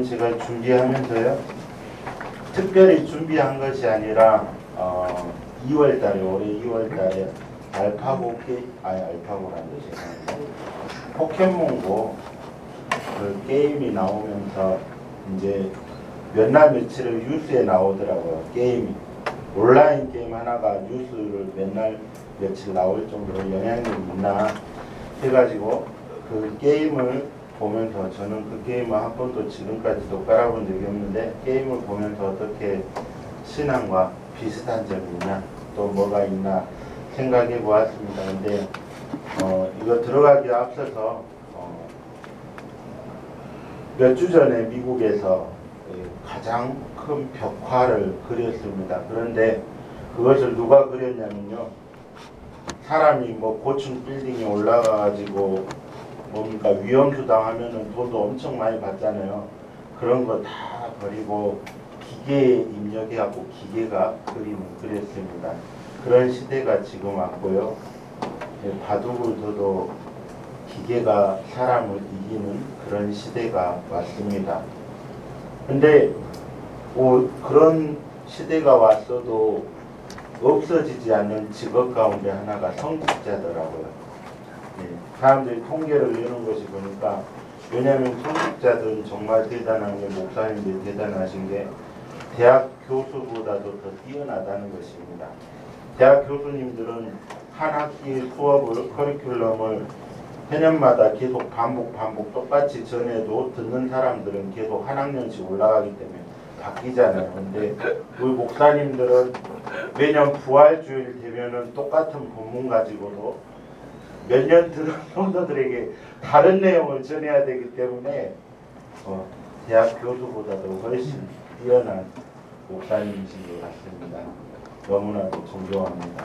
제가 준비하면서요, 특별히 준비한 것이 아니라 2월 달에, 올해 2월 달에 알파고라는 것이 포켓몬고 그 게임이 나오면서 이제 몇 날 며칠을 뉴스에 나오더라고요. 게임이 온라인 게임 하나가 뉴스를 몇 날 며칠 나올 정도로 영향력이 있나 해가지고 그 게임을 보면서, 저는 그 게임을 한 번도 지금까지도 깔아본 적이 없는데, 게임을 보면서 어떻게 신앙과 비슷한 점이 있나, 또 뭐가 있나 생각해 보았습니다. 근데 이거 들어가기 앞서서 몇 주 전에 미국에서 가장 큰 벽화를 그렸습니다. 그런데 그것을 누가 그렸냐면요, 사람이 뭐 고층 빌딩에 올라가가지고 뭡니까 위험수당 하면은 돈도 엄청 많이 받잖아요. 그런 거 다 버리고 기계에 입력해갖고 기계가 그림을 그렸습니다. 그런 시대가 지금 왔고요. 바둑을 둬도 기계가 사람을 이기는 그런 시대가 왔습니다. 근데 그런 시대가 왔어도 없어지지 않는 직업 가운데 하나가 성직자더라고요. 사람들이 통계를 내는 것이 보니까, 왜냐하면 성직자들은 정말 대단한 게, 목사님들이 대단하신 게 대학 교수보다도 더 뛰어나다는 것입니다. 대학 교수님들은 한 학기의 수업을, 커리큘럼을 해년마다 계속 반복 똑같이 전해도 듣는 사람들은 계속 한 학년씩 올라가기 때문에 바뀌잖아요. 근데 우리 목사님들은 매년 부활주일 되면은 똑같은 본문 가지고도 몇 년 들은 성도들에게 다른 내용을 전해야 되기 때문에 대학 교수보다도 훨씬 뛰어난 목사님이신 것 같습니다. 너무나도 존경합니다.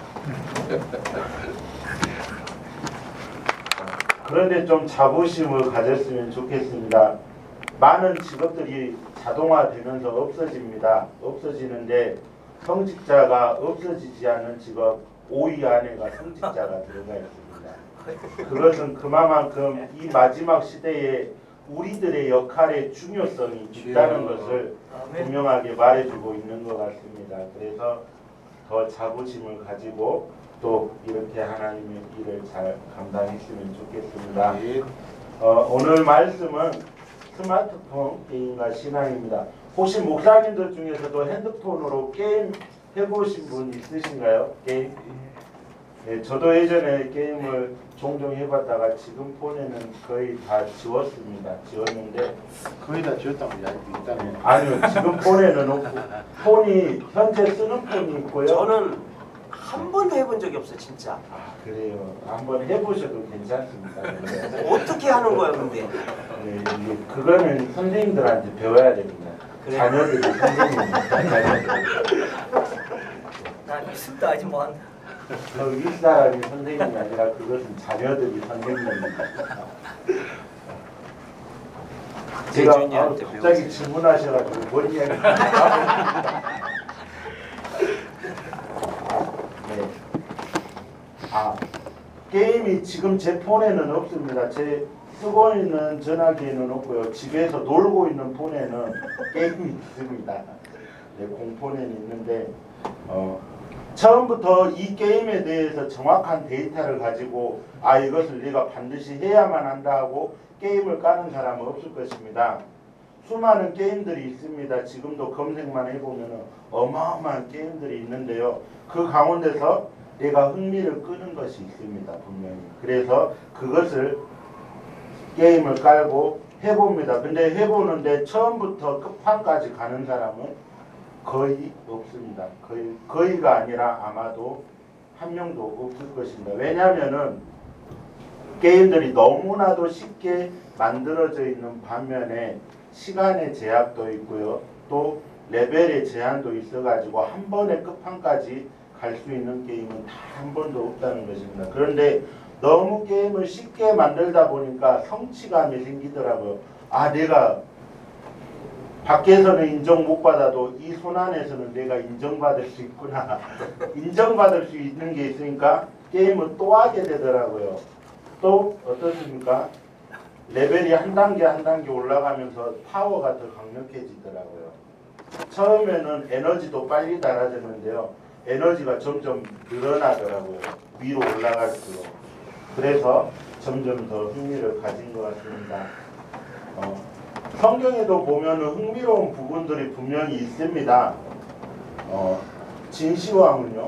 그런데 좀 자부심을 가졌으면 좋겠습니다. 많은 직업들이 자동화되면서 없어지는데 성직자가 없어지지 않는 직업 5위 안에가 성직자가 들어가 있습니다. 그것은 그만큼 이 마지막 시대에 우리들의 역할의 중요성이 있다는 것을 분명하게 말해주고 있는 것 같습니다. 그래서 더 자부심을 가지고 또 이렇게 하나님의 일을 잘 감당했으면 좋겠습니다. 오늘 말씀은 스마트폰 게임과 신앙입니다. 혹시 목사님들 중에서도 핸드폰으로 게임 해보신 분 있으신가요? 게임? 네, 저도 예전에 게임을 종종 해봤다가 지금 폰에는 거의 다 지웠는데 거의 다 지웠다고 이야기했다네. 아니요, 지금 폰에는 없고, 폰이 현재 쓰는 폰이 있고요. 저는 한 번도 해본 적이 없어요, 진짜. 아, 그래요. 한번 해보셔도 괜찮습니다. 어떻게 하는 거예요, 근데? 네, 그거는 선생님들한테 배워야 됩니다. 그래요? 자녀들이 선생님입니다. 자녀들. 난 있습니다, 아직 뭐 한다. 그 윗사람이 선생님이 아니라 그것은 자녀들이 선생님입니다. 제가 갑자기 질문하셔가지고 뭔 이야기입니까? 네. 게임이 지금 제 폰에는 없습니다. 제 쓰고 있는 전화기에는 없고요. 집에서 놀고 있는 폰에는 게임이 있습니다. 네, 공폰에는 있는데 처음부터 이 게임에 대해서 정확한 데이터를 가지고 이것을 내가 반드시 해야만 한다 하고 게임을 까는 사람은 없을 것입니다. 수많은 게임들이 있습니다. 지금도 검색만 해보면 어마어마한 게임들이 있는데요. 그 가운데서 내가 흥미를 끄는 것이 있습니다. 분명히. 그래서 그것을 게임을 깔고 해봅니다. 근데 해보는데 처음부터 끝판까지 가는 사람은 거의 없습니다. 거의가 아니라 아마도 한 명도 없을 것입니다. 왜냐하면은 게임들이 너무나도 쉽게 만들어져 있는 반면에 시간의 제약도 있고요. 또 레벨의 제한도 있어가지고 한 번에 끝판까지 갈 수 있는 게임은 다 한 번도 없다는 것입니다. 그런데 너무 게임을 쉽게 만들다 보니까 성취감이 생기더라고요. 내가 밖에서는 인정 못 받아도 이 손 안에서는 내가 인정받을 수 있구나. 인정받을 수 있는 게 있으니까 게임을 또 하게 되더라고요. 또 어떻습니까? 레벨이 한 단계 한 단계 올라가면서 파워가 더 강력해지더라고요. 처음에는 에너지도 빨리 달아지는데요. 에너지가 점점 늘어나더라고요. 위로 올라갈수록. 그래서 점점 더 흥미를 가진 것 같습니다. 성경에도 보면은 흥미로운 부분들이 분명히 있습니다. 진시황은요,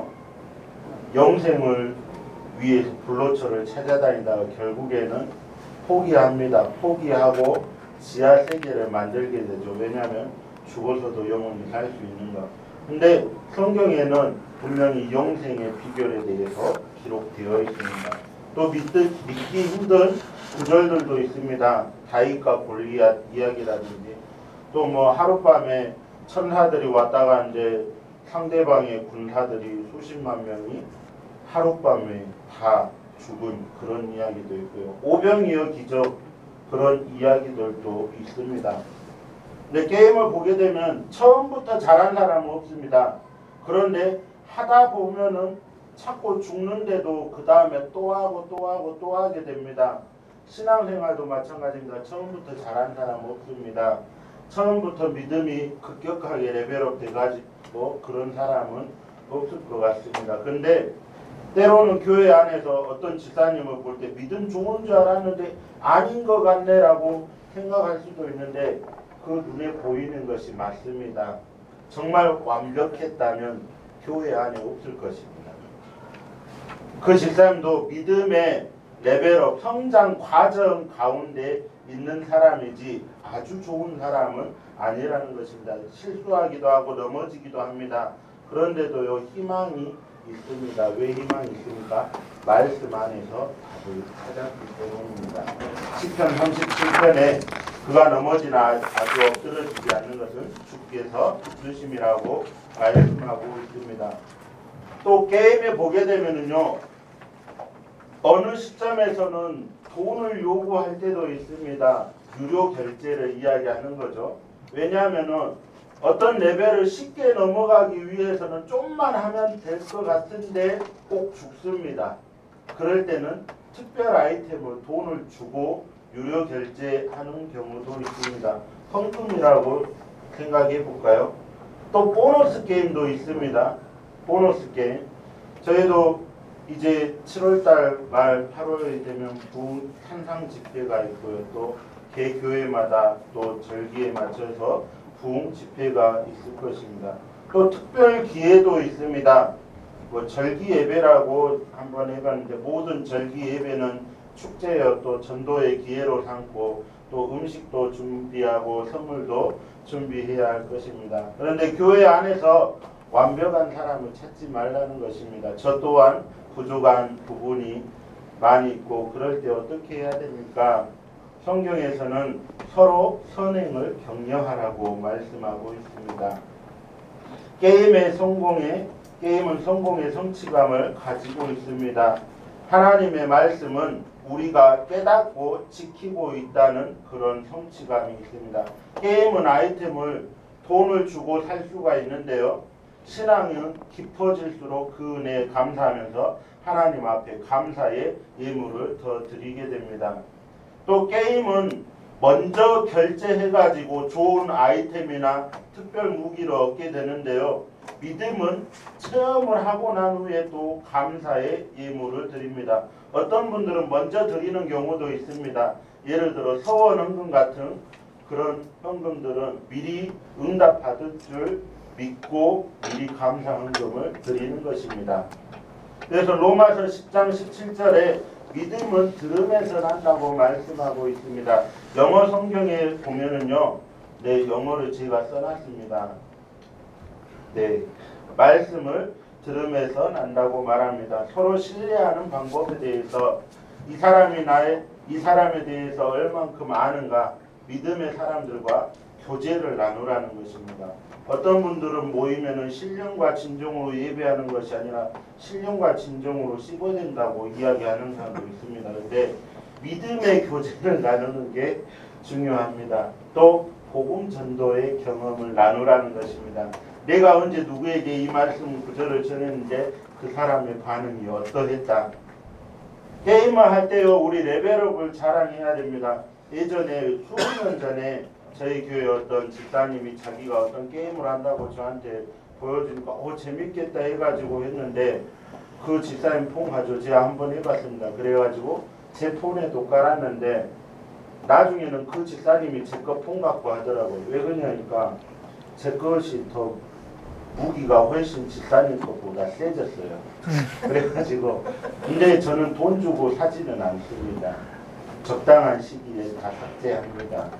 영생을 위해서 불로초를 찾아다니다가 결국에는 포기합니다. 포기하고 지하 세계를 만들게 되죠. 왜냐하면 죽어서도 영원히 살 수 있는 것. 근데 성경에는 분명히 영생의 비결에 대해서 기록되어 있습니다. 또 믿기 힘든 구절들도 있습니다. 다윗과 골리앗 이야기라든지 또 뭐 하룻밤에 천사들이 왔다가 이제 상대방의 군사들이 수십만 명이 하룻밤에 다 죽은 그런 이야기도 있고요. 오병이어 기적 그런 이야기들도 있습니다. 근데 게임을 보게 되면 처음부터 잘한 사람은 없습니다. 그런데 하다 보면은 자꾸 죽는데도 그 다음에 또 하고 또 하고 또 하게 됩니다. 신앙생활도 마찬가지입니다. 처음부터 잘한 사람은 없습니다. 처음부터 믿음이 급격하게 레벨업 돼가지고 그런 사람은 없을 것 같습니다. 근데 때로는 교회 안에서 어떤 지사님을 볼 때 믿음 좋은 줄 알았는데 아닌 것 같네라고 생각할 수도 있는데 그 눈에 보이는 것이 맞습니다. 정말 완벽했다면 교회 안에 없을 것입니다. 그 집사님도 믿음의 레벨업, 성장 과정 가운데 있는 사람이지 아주 좋은 사람은 아니라는 것입니다. 실수하기도 하고 넘어지기도 합니다. 그런데도요 희망이 있습니다. 왜 희망이 있습니까? 말씀 안에서 답을 찾았기 때문입니다. 시편 37편에 그가 넘어지나 아주 엎드러지지 않는 것은 주께서 주심이라고 말씀하고 있습니다. 또 게임에 보게 되면은요 어느 시점에서는 돈을 요구할 때도 있습니다. 유료 결제를 이야기하는 거죠. 왜냐하면은 어떤 레벨을 쉽게 넘어가기 위해서는 좀만 하면 될 것 같은데 꼭 죽습니다. 그럴 때는 특별 아이템을 돈을 주고 유료 결제하는 경우도 있습니다. 성금이라고 생각해 볼까요? 또 보너스 게임도 있습니다. 보너스 게임. 저희도 이제 7월달 말 8월이 되면 부흥 산상 집회가 있고요. 또 개교회마다 또 절기에 맞춰서 부흥 집회가 있을 것입니다. 또 특별 기회도 있습니다. 뭐 절기 예배라고 한번 해봤는데 모든 절기 예배는 축제여 또 전도의 기회로 삼고 또 음식도 준비하고 선물도 준비해야 할 것입니다. 그런데 교회 안에서 완벽한 사람을 찾지 말라는 것입니다. 저 또한 부족한 부분이 많이 있고 그럴 때 어떻게 해야 됩니까? 성경에서는 서로 선행을 격려하라고 말씀하고 있습니다. 게임은 성공의 성취감을 가지고 있습니다. 하나님의 말씀은 우리가 깨닫고 지키고 있다는 그런 성취감이 있습니다. 게임은 아이템을 돈을 주고 살 수가 있는데요. 신앙은 깊어질수록 그 은혜에 감사하면서 하나님 앞에 감사의 예물을 더 드리게 됩니다. 또 게임은 먼저 결제해가지고 좋은 아이템이나 특별 무기를 얻게 되는데요. 믿음은 체험을 하고 난 후에 또 감사의 예물을 드립니다. 어떤 분들은 먼저 드리는 경우도 있습니다. 예를 들어 서원 헌금 같은 그런 헌금들은 미리 응답받을 줄 믿고 미리 감사 헌금을 드리는 것입니다. 그래서 로마서 10장 17절에 믿음은 들음에서 난다고 말씀하고 있습니다. 영어 성경에 보면은요, 영어를 제가 써놨습니다. 말씀을 들음에서 난다고 말합니다. 서로 신뢰하는 방법에 대해서 이 사람에 대해서 얼만큼 아는가 믿음의 사람들과 교제를 나누라는 것입니다. 어떤 분들은 모이면은 신령과 진정으로 예배하는 것이 아니라 신령과 진정으로 씹어댄다고 이야기하는 사람도 있습니다. 그런데 믿음의 교제를 나누는 게 중요합니다. 또 복음 전도의 경험을 나누라는 것입니다. 내가 언제 누구에게 이 말씀 구절을 전했는데 그 사람의 반응이 어떠했다. 게임을 할 때요 우리 레벨업을 자랑해야 됩니다. 예전에 수십 년 전에 저희 교회 어떤 집사님이 자기가 어떤 게임을 한다고 저한테 보여주니까 재밌겠다 해가지고 했는데 그 집사님 폰 가지고 제가 한번 해봤습니다. 그래가지고 제 폰에도 깔았는데 나중에는 그 집사님이 제 거 폰 갖고 하더라고요. 왜 그러냐니까 제 것이 더 무기가 훨씬 집사님 것보다 세졌어요. 그래가지고 근데 저는 돈 주고 사지는 않습니다. 적당한 시기에 다 삭제합니다.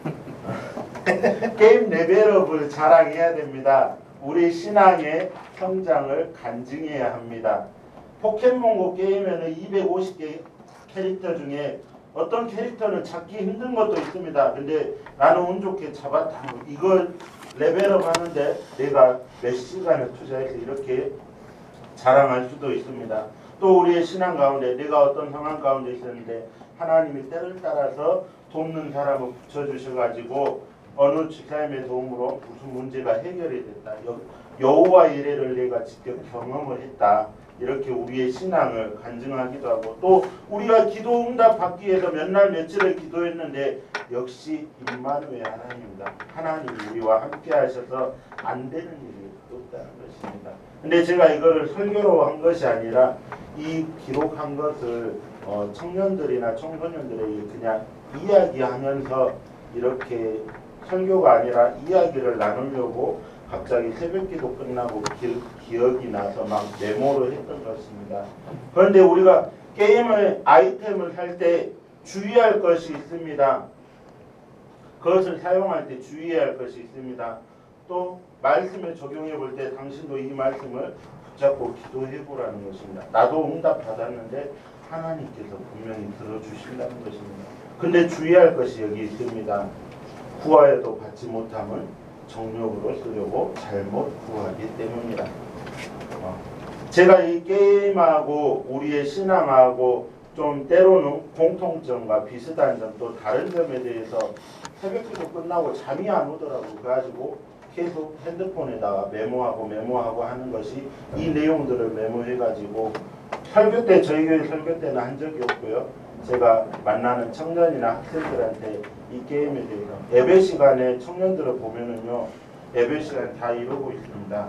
게임 레벨업을 자랑해야 됩니다. 우리 신앙의 성장을 간증해야 합니다. 포켓몬고 게임에는 250개 캐릭터 중에 어떤 캐릭터는 찾기 힘든 것도 있습니다. 근데 나는 운 좋게 잡았다. 이걸 레벨업 하는데 내가 몇 시간을 투자해서 이렇게 자랑할 수도 있습니다. 또 우리의 신앙 가운데 내가 어떤 상황 가운데 있었는데 하나님이 때를 따라서 돕는 사람을 붙여주셔가지고 어느 집사님의 도움으로 무슨 문제가 해결이 됐다. 여호와 이레를 내가 직접 경험을 했다. 이렇게 우리의 신앙을 간증하기도 하고 또 우리가 기도 응답 받기 위해서 몇 날 며칠을 기도했는데 역시 임마누엘 하나님입니다. 하나님이 우리와 함께 하셔서 안 되는 일이 없다는 것입니다. 근데 제가 이거를 설교로 한 것이 아니라 이 기록한 것을 청년들이나 청소년들에게 그냥 이야기하면서 이렇게 설교가 아니라 이야기를 나누려고 갑자기 새벽기도 끝나고 기억이 나서 막 메모를 했던 것입니다. 그런데 우리가 게임을 아이템을 살 때 주의할 것이 있습니다. 그것을 사용할 때 주의해야 할 것이 있습니다. 또 말씀을 적용해 볼 때 당신도 이 말씀을 붙잡고 기도해 보라는 것입니다. 나도 응답 받았는데 하나님께서 분명히 들어주신다는 것입니다. 근데 주의할 것이 여기 있습니다. 구하여도 받지 못함은 정욕으로 쓰려고 잘못 구하기 때문이다. 제가 이 게임하고 우리의 신앙하고 좀 때로는 공통점과 비슷한 점 또 다른 점에 대해서 새벽기도 끝나고 잠이 안 오더라고. 그래가지고 계속 핸드폰에다가 메모하고 하는 것이 이 내용들을 메모해가지고 설교 때 저희 교회 설교 때는 한 적이 없고요. 제가 만나는 청년이나 학생들한테 이 게임에 대해서 예배 시간에 청년들을 보면은요 예배 시간 다 이러고 있습니다.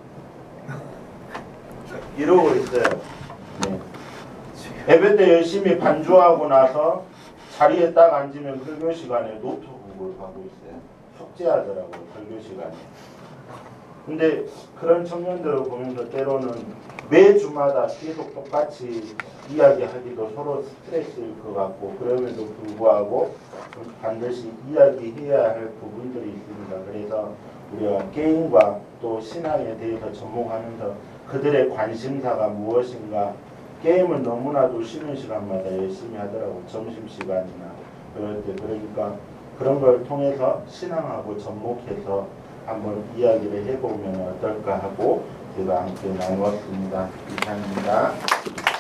이러고 있어요. 네. 예배 때 열심히 반주하고 나서 자리에 딱 앉으면 설교 시간에 노트북을 하고 있어요. 숙제하더라고요 설교 시간에. 근데 그런 청년들을 보면서 때로는 매주마다 계속 똑같이 이야기하기도 서로 스트레스일 것 같고 그럼에도 불구하고 반드시 이야기해야 할 부분들이 있습니다. 그래서 우리가 게임과 또 신앙에 대해서 접목하면서 그들의 관심사가 무엇인가 게임은 너무나도 쉬는 시간마다 열심히 하더라고. 점심시간이나 그럴 때. 그러니까 그런 걸 통해서 신앙하고 접목해서 한번 이야기를 해보면 어떨까 하고 제가 함께 나누었습니다. 이상입니다.